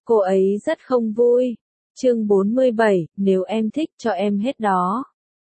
Cô ấy rất không vui. Chương 47, nếu em thích cho em hết đó.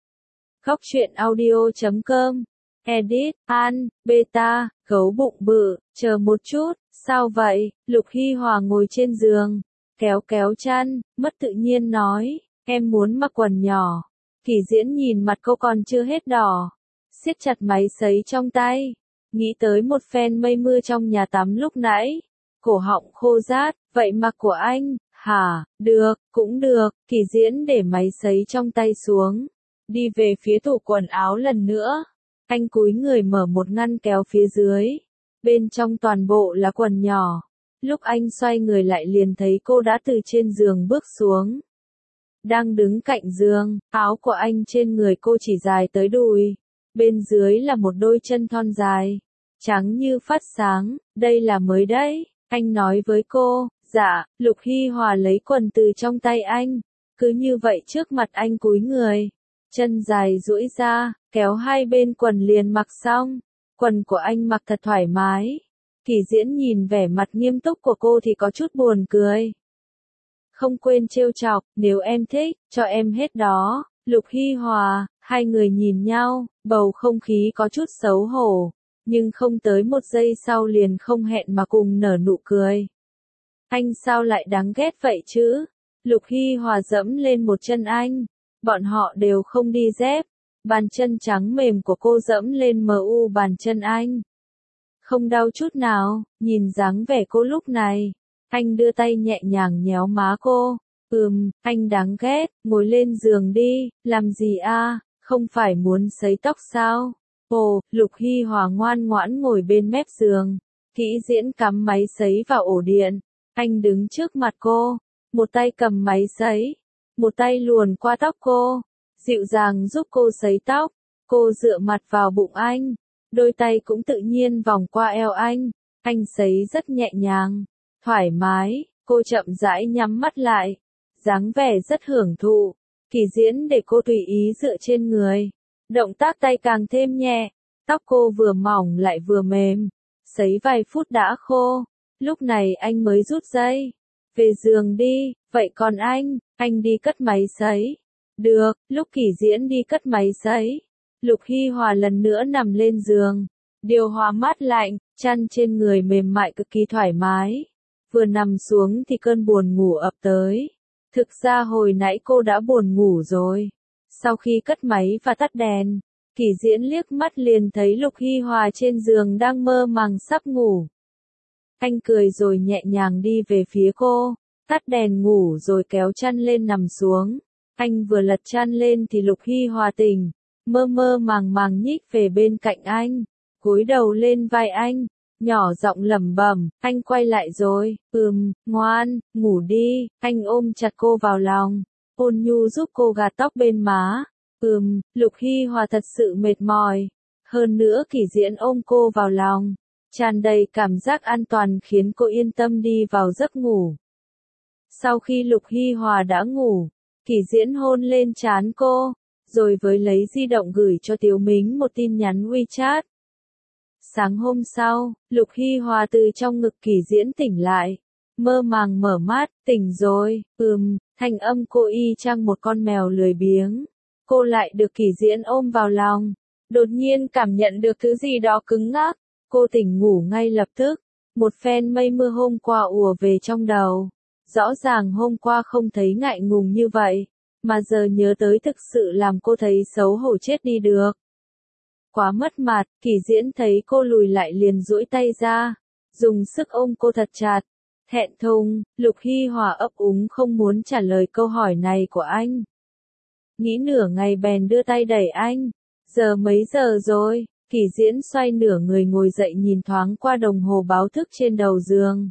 Khóc chuyện audio.com. Edit, An, Beta, gấu bụng bự, chờ một chút, sao vậy? Lục Hy Hòa ngồi trên giường, kéo kéo chăn, mất tự nhiên nói, em muốn mặc quần nhỏ. Kỷ Diễn nhìn mặt cô còn chưa hết đỏ, siết chặt máy sấy trong tay, nghĩ tới một phen mây mưa trong nhà tắm lúc nãy, cổ họng khô rát, vậy mặc của anh, hả? Được, cũng được. Kỷ Diễn để máy sấy trong tay xuống, đi về phía tủ quần áo lần nữa. Anh cúi người mở một ngăn kéo phía dưới, bên trong toàn bộ là quần nhỏ. Lúc anh xoay người lại liền thấy cô đã từ trên giường bước xuống, đang đứng cạnh giường. Áo của anh trên người cô chỉ dài tới đùi, bên dưới là một đôi chân thon dài, trắng như phát sáng. Đây là mới đấy, anh nói với cô. Dạ. Lục Hy Hòa lấy quần từ trong tay anh, cứ như vậy trước mặt anh cúi người, chân dài duỗi ra, kéo hai bên quần liền mặc xong. Quần của anh mặc thật thoải mái. Kỷ Diễn nhìn vẻ mặt nghiêm túc của cô thì có chút buồn cười. Không quên trêu chọc, nếu em thích, cho em hết đó. Lục Hy Hòa, hai người nhìn nhau, bầu không khí có chút xấu hổ, nhưng không tới một giây sau liền không hẹn mà cùng nở nụ cười. Anh sao lại đáng ghét vậy chứ? Lục Hy Hòa dẫm lên một chân anh. Bọn họ đều không đi dép. Bàn chân trắng mềm của cô dẫm lên bàn chân anh. Không đau chút nào. Nhìn dáng vẻ cô lúc này, anh đưa tay nhẹ nhàng nhéo má cô. Anh đáng ghét. Ngồi lên giường đi. Làm gì a? Không phải muốn sấy tóc sao? Ồ. Lục Hy Hòa ngoan ngoãn ngồi bên mép giường. Kỷ Diễn cắm máy sấy vào ổ điện. Anh đứng trước mặt cô, một tay cầm máy sấy, một tay luồn qua tóc cô, dịu dàng giúp cô sấy tóc. Cô dựa mặt vào bụng anh, đôi tay cũng tự nhiên vòng qua eo anh sấy rất nhẹ nhàng, thoải mái. Cô chậm rãi nhắm mắt lại, dáng vẻ rất hưởng thụ. Kỷ Diễn để cô tùy ý dựa trên người, động tác tay càng thêm nhẹ, tóc cô vừa mỏng lại vừa mềm, sấy vài phút đã khô. Lúc này anh mới rút dây. Về giường đi. Vậy còn anh đi cất máy sấy. Được. Lúc Kỷ Diễn đi cất máy sấy, Lục Hy Hòa lần nữa nằm lên giường. Điều hòa mát lạnh, chăn trên người mềm mại cực kỳ thoải mái. Vừa nằm xuống thì cơn buồn ngủ ập tới. Thực ra hồi nãy cô đã buồn ngủ rồi. Sau khi cất máy và tắt đèn, Kỷ Diễn liếc mắt liền thấy Lục Hy Hòa trên giường đang mơ màng sắp ngủ. Anh cười rồi nhẹ nhàng đi về phía cô, tắt đèn ngủ rồi kéo chăn lên nằm xuống. Anh vừa lật chăn lên thì Lục Hy Hòa tỉnh, mơ mơ màng màng nhích về bên cạnh anh, cúi đầu lên vai anh, nhỏ giọng lẩm bẩm. Anh quay lại rồi. Ngoan, ngủ đi. Anh ôm chặt cô vào lòng, ôn nhu giúp cô gạt tóc bên má. Lục Hy Hòa thật sự mệt mỏi. Hơn nữa Kỷ Diễn ôm cô vào lòng, tràn đầy cảm giác an toàn khiến cô yên tâm đi vào giấc ngủ. Sau khi Lục Hy Hòa đã ngủ, Kỷ Diễn hôn lên trán cô, rồi với lấy di động gửi cho Tiếu Mính một tin nhắn WeChat. Sáng hôm sau, Lục Hy Hòa từ trong ngực Kỷ Diễn tỉnh lại, mơ màng mở mắt. Tỉnh rồi. Thanh âm cô y chang một con mèo lười biếng. Cô lại được Kỷ Diễn ôm vào lòng, đột nhiên cảm nhận được thứ gì đó cứng ngắc. Cô tỉnh ngủ ngay lập tức, một phen mây mưa hôm qua ùa về trong đầu. Rõ ràng hôm qua không thấy ngại ngùng như vậy, mà giờ nhớ tới thực sự làm cô thấy xấu hổ chết đi được. Quá mất mặt. Kỷ Diễn thấy cô lùi lại liền duỗi tay ra, dùng sức ôm cô thật chặt. Thẹn thùng, Lục Hy Hòa ấp úng không muốn trả lời câu hỏi này của anh. Nghĩ nửa ngày bèn đưa tay đẩy anh. Giờ mấy giờ rồi? Kỷ Diễn xoay nửa người ngồi dậy nhìn thoáng qua đồng hồ báo thức trên đầu giường.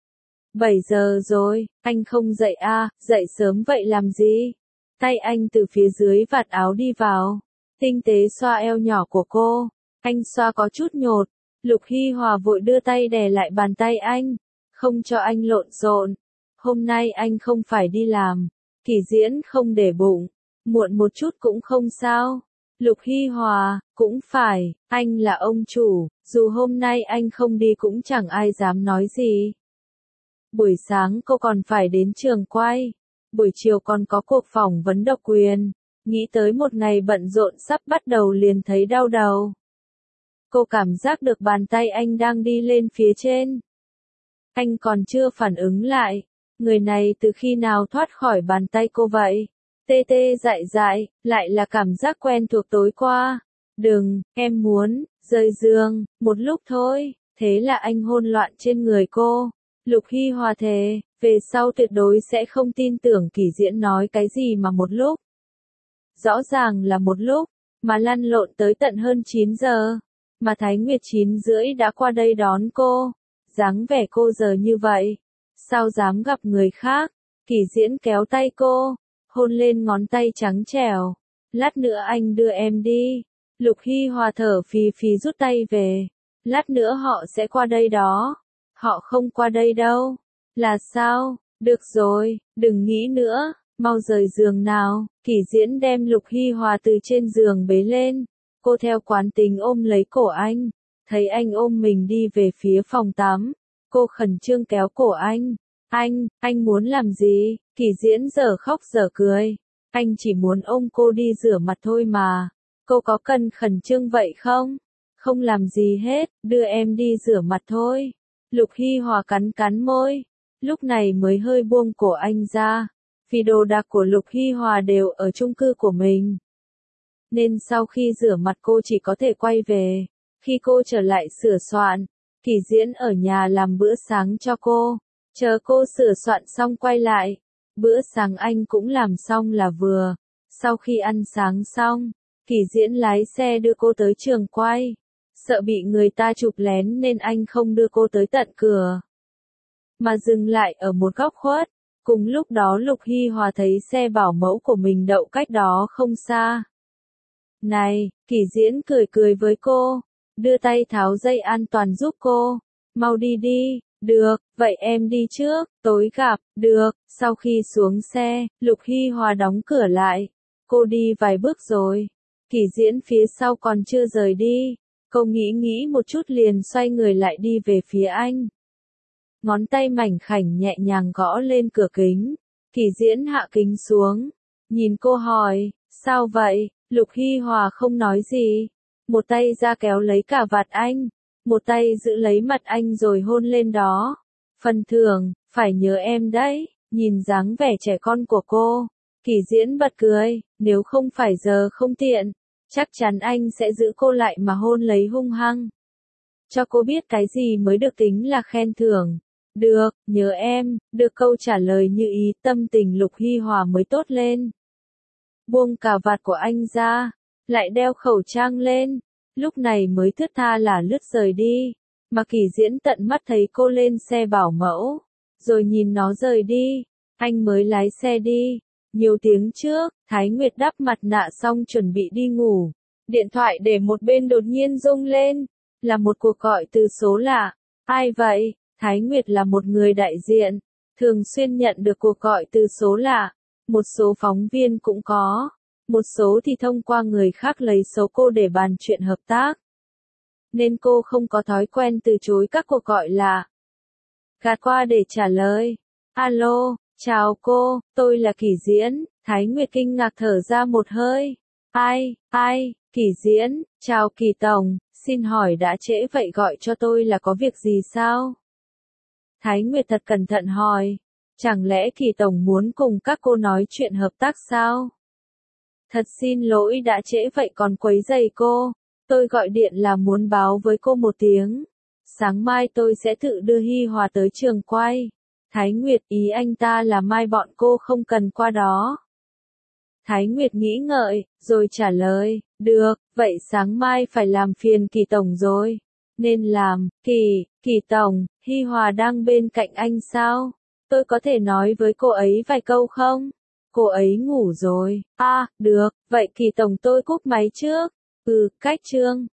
7 giờ rồi. Anh không dậy à? Dậy sớm vậy làm gì? Tay anh từ phía dưới vạt áo đi vào, tinh tế xoa eo nhỏ của cô. Anh xoa có chút nhột. Lục Hy Hòa vội đưa tay đè lại bàn tay anh, không cho anh lộn xộn. Hôm nay anh không phải đi làm. Kỷ Diễn không để bụng, muộn một chút cũng không sao. Lục Hy Hòa, cũng phải, anh là ông chủ, dù hôm nay anh không đi cũng chẳng ai dám nói gì. Buổi sáng cô còn phải đến trường quay. Buổi chiều còn có cuộc phỏng vấn độc quyền. Nghĩ tới một ngày bận rộn sắp bắt đầu liền thấy đau đầu. Cô cảm giác được bàn tay anh đang đi lên phía trên. Anh còn chưa phản ứng lại. Người này từ khi nào thoát khỏi bàn tay cô vậy? Tê tê dại dại, lại là cảm giác quen thuộc tối qua. Đừng, em muốn, rời giường, một lúc thôi. Thế là anh hôn loạn trên người cô. Lục Hy Hòa thề, về sau tuyệt đối sẽ không tin tưởng Kỷ Diễn nói cái gì mà một lúc. Rõ ràng là một lúc, mà lăn lộn tới tận hơn 9 giờ. Mà Thái Nguyệt 9 rưỡi đã qua đây đón cô. Dáng vẻ cô giờ như vậy. Sao dám gặp người khác? Kỷ Diễn kéo tay cô, hôn lên ngón tay trắng trẻo. Lát nữa anh đưa em đi. Lục Hy Hòa thở phì phì rút tay về. Lát nữa họ sẽ qua đây đó. Họ không qua đây đâu. Là sao? Được rồi, đừng nghĩ nữa, mau rời giường nào. Kỷ Diễn đem Lục Hy Hòa từ trên giường bế lên. Cô theo quán tính ôm lấy cổ anh. Thấy anh ôm mình đi về phía phòng tắm. Cô khẩn trương kéo cổ anh. Anh muốn làm gì? Kỷ Diễn giờ khóc giờ cười. Anh chỉ muốn ôm cô đi rửa mặt thôi mà. Cô có cần khẩn trương vậy không? Không làm gì hết, đưa em đi rửa mặt thôi. Lục Hy Hòa cắn cắn môi. Lúc này mới hơi buông cổ anh ra. Vì đồ đạc của Lục Hy Hòa đều ở chung cư của mình. Nên sau khi rửa mặt cô chỉ có thể quay về. Khi cô trở lại sửa soạn, Kỷ Diễn ở nhà làm bữa sáng cho cô. Chờ cô sửa soạn xong quay lại. Bữa sáng anh cũng làm xong là vừa. Sau khi ăn sáng xong, Kỷ Diễn lái xe đưa cô tới trường quay. Sợ bị người ta chụp lén nên anh không đưa cô tới tận cửa. Mà dừng lại ở một góc khuất. Cùng lúc đó Lục Hy Hòa thấy xe bảo mẫu của mình đậu cách đó không xa. Này, Kỷ Diễn cười cười với cô. Đưa tay tháo dây an toàn giúp cô. Mau đi đi. Được, vậy em đi trước, tối gặp. Được, sau khi xuống xe, Lục Hy Hòa đóng cửa lại. Cô đi vài bước rồi. Kỷ Diễn phía sau còn chưa rời đi. Cô nghĩ một chút liền xoay người lại đi về phía anh. Ngón tay mảnh khảnh nhẹ nhàng gõ lên cửa kính. Kỷ Diễn hạ kính xuống. Nhìn cô hỏi, sao vậy? Lục Hy Hòa không nói gì. Một tay ra kéo lấy cả vạt anh. Một tay giữ lấy mặt anh rồi hôn lên đó. Phần thưởng, phải nhớ em đấy. Nhìn dáng vẻ trẻ con của cô. Kỷ Diễn bật cười, nếu không phải giờ không tiện. Chắc chắn anh sẽ giữ cô lại mà hôn lấy hung hăng. Cho cô biết cái gì mới được tính là khen thưởng. Được, nhớ em, được câu trả lời như ý, tâm tình Lục Hy Hòa mới tốt lên. Buông cà vạt của anh ra, lại đeo khẩu trang lên, lúc này mới thướt tha là lướt rời đi. Mà Kỷ Diễn tận mắt thấy cô lên xe bảo mẫu, rồi nhìn nó rời đi, anh mới lái xe đi. Nhiều tiếng trước, Thái Nguyệt đắp mặt nạ xong chuẩn bị đi ngủ. Điện thoại để một bên đột nhiên rung lên. Là một cuộc gọi từ số lạ. Ai vậy? Thái Nguyệt là một người đại diện. Thường xuyên nhận được cuộc gọi từ số lạ. Một số phóng viên cũng có. Một số thì thông qua người khác lấy số cô để bàn chuyện hợp tác. Nên cô không có thói quen từ chối các cuộc gọi lạ. Gạt qua để trả lời. Alo. Chào cô, tôi là Kỷ Diễn. Thái Nguyệt kinh ngạc thở ra một hơi. Ai, Kỷ Diễn, chào Kỷ Tổng, xin hỏi đã trễ vậy gọi cho tôi là có việc gì sao? Thái Nguyệt thật cẩn thận hỏi, chẳng lẽ Kỷ Tổng muốn cùng các cô nói chuyện hợp tác sao? Thật xin lỗi đã trễ vậy còn quấy rầy cô, tôi gọi điện là muốn báo với cô một tiếng. Sáng mai tôi sẽ tự đưa Hy Hòa tới trường quay. Thái Nguyệt ý anh ta là mai bọn cô không cần qua đó. Thái Nguyệt nghĩ ngợi, rồi trả lời, được, vậy sáng mai phải làm phiền Kỷ Tổng rồi. Nên làm, Kỷ Tổng, Hy Hòa đang bên cạnh anh sao? Tôi có thể nói với cô ấy vài câu không? Cô ấy ngủ rồi. Được, vậy Kỷ Tổng tôi cúp máy trước. Cách chương.